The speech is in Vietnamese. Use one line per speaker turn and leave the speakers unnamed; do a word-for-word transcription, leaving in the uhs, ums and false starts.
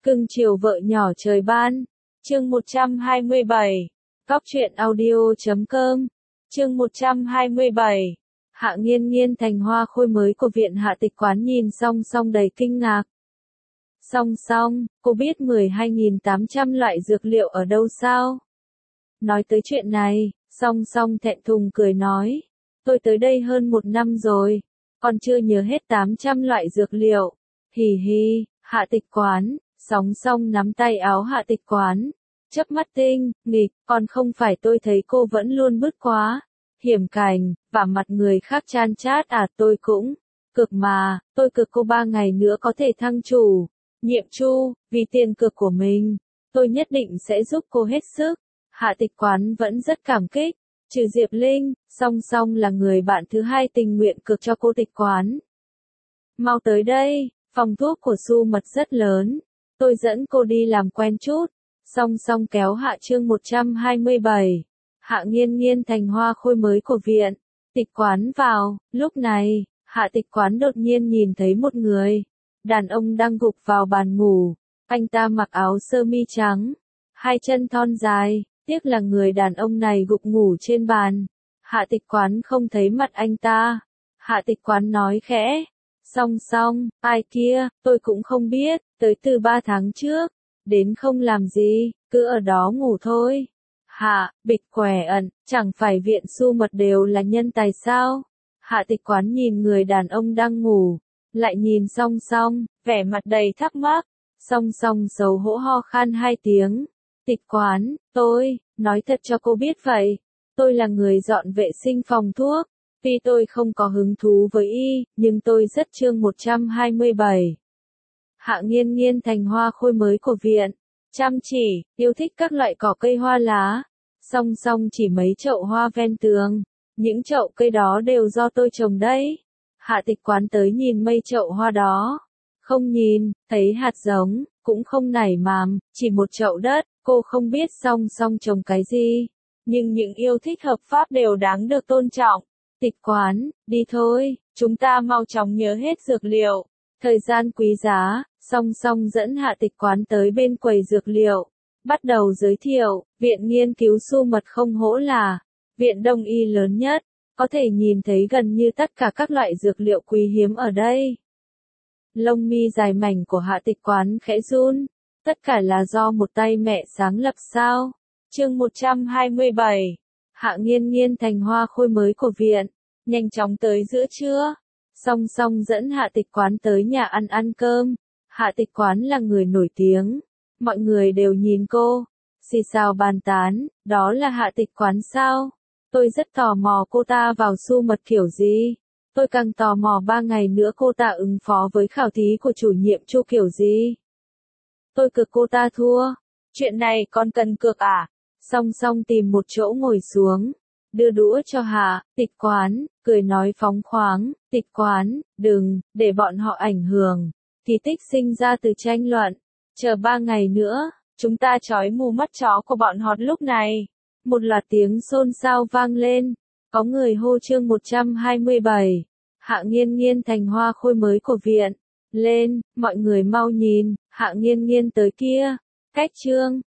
Cưng chiều vợ nhỏ trời ban. Chương một trăm hai mươi bảy. Cóc truyện audio chấm com. Chương một trăm hai mươi bảy. Hạ Nghiên Nghiên thành hoa khôi mới của viện Hạ Tịch Quán nhìn Song Song đầy kinh ngạc. Song Song, cô biết mười hai nghìn tám trăm loại dược liệu ở đâu sao? Nói tới chuyện này, Song Song thẹn thùng cười nói. Tôi tới đây hơn một năm rồi, còn chưa nhớ hết tám trăm loại dược liệu. Hì hì, Hạ Tịch Quán. Song Song nắm tay áo Hạ Tịch Quán, chớp mắt tinh nghịch, còn không phải tôi thấy cô vẫn luôn bứt quá, hiểm cảnh, và mặt người khác chan chát à, tôi cũng cực mà, tôi cực cô ba ngày nữa có thể thăng chủ, nhiệm chu, vì tiền cực của mình, tôi nhất định sẽ giúp cô hết sức. Hạ Tịch Quán vẫn rất cảm kích, trừ Diệp Linh, Song Song là người bạn thứ hai tình nguyện cực cho cô Tịch Quán. Mau tới đây, phòng thuốc của Su Mật rất lớn. Tôi dẫn cô đi làm quen chút. Song Song kéo Hạ chương một trăm hai mươi bảy. Hạ Nghiên Nghiên thành hoa khôi mới của viện Tịch Quán vào. Lúc này, Hạ Tịch Quán đột nhiên nhìn thấy một người đàn ông đang gục vào bàn ngủ. Anh ta mặc áo sơ mi trắng, hai chân thon dài. Tiếc là người đàn ông này gục ngủ trên bàn. Hạ Tịch Quán không thấy mặt anh ta. Hạ Tịch Quán nói khẽ. Song Song, ai kia, tôi cũng không biết, tới từ ba tháng trước, đến không làm gì, cứ ở đó ngủ thôi. Hạ, bịch khỏe ẩn, chẳng phải viện Su Mật đều là nhân tài sao? Hạ Tịch Quán nhìn người đàn ông đang ngủ, lại nhìn Song Song, vẻ mặt đầy thắc mắc. Song Song xấu hổ ho khan hai tiếng. Tịch Quán, tôi, nói thật cho cô biết vậy, tôi là người dọn vệ sinh phòng thuốc. Tuy tôi không có hứng thú với y, nhưng tôi rất chương một trăm hai mươi bảy. Hạ Nghiên Nghiên thành hoa khôi mới của viện. Chăm chỉ, yêu thích các loại cỏ cây hoa lá. Song Song chỉ mấy chậu hoa ven tường. Những chậu cây đó đều do tôi trồng đấy. Hạ Tịch Quán tới nhìn mấy chậu hoa đó. Không nhìn, thấy hạt giống, cũng không nảy mầm, chỉ một chậu đất, cô không biết Song Song trồng cái gì. Nhưng những yêu thích hợp pháp đều đáng được tôn trọng. Tịch Quán, đi thôi, chúng ta mau chóng nhớ hết dược liệu. Thời gian quý giá, Song Song dẫn Hạ Tịch Quán tới bên quầy dược liệu. Bắt đầu giới thiệu, viện nghiên cứu Su Mật không hổ là viện đông y lớn nhất, có thể nhìn thấy gần như tất cả các loại dược liệu quý hiếm ở đây. Lông mi dài mảnh của Hạ Tịch Quán khẽ run, tất cả là do một tay mẹ sáng lập sao? Chương một trăm hai mươi bảy. Hạ Nghiên Nghiên thành hoa khôi mới của viện. Nhanh chóng tới giữa trưa, Song Song dẫn Hạ Tịch Quán tới nhà ăn ăn cơm. Hạ Tịch Quán là người nổi tiếng, mọi người đều nhìn cô, xì xào bàn tán, đó là Hạ Tịch Quán sao? Tôi rất tò mò cô ta vào Su Mật kiểu gì. Tôi càng tò mò ba ngày nữa cô ta ứng phó với khảo thí của chủ nhiệm Chu kiểu gì. Tôi cực cô ta thua. Chuyện này còn cần cược à? Song Song tìm một chỗ ngồi xuống, đưa đũa cho Hạ Tịch Quán, cười nói phóng khoáng. Tịch Quán, đừng để bọn họ ảnh hưởng. Kỳ tích sinh ra từ tranh luận. Chờ ba ngày nữa, chúng ta trói mù mắt chó của bọn họ. Lúc này, một loạt tiếng xôn xao vang lên. Có người hô chương một trăm hai mươi bảy. Hạ Nghiên Nghiên thành hoa khôi mới của viện. Lên, mọi người mau nhìn, Hạ Nghiên Nghiên tới kia. Cách chương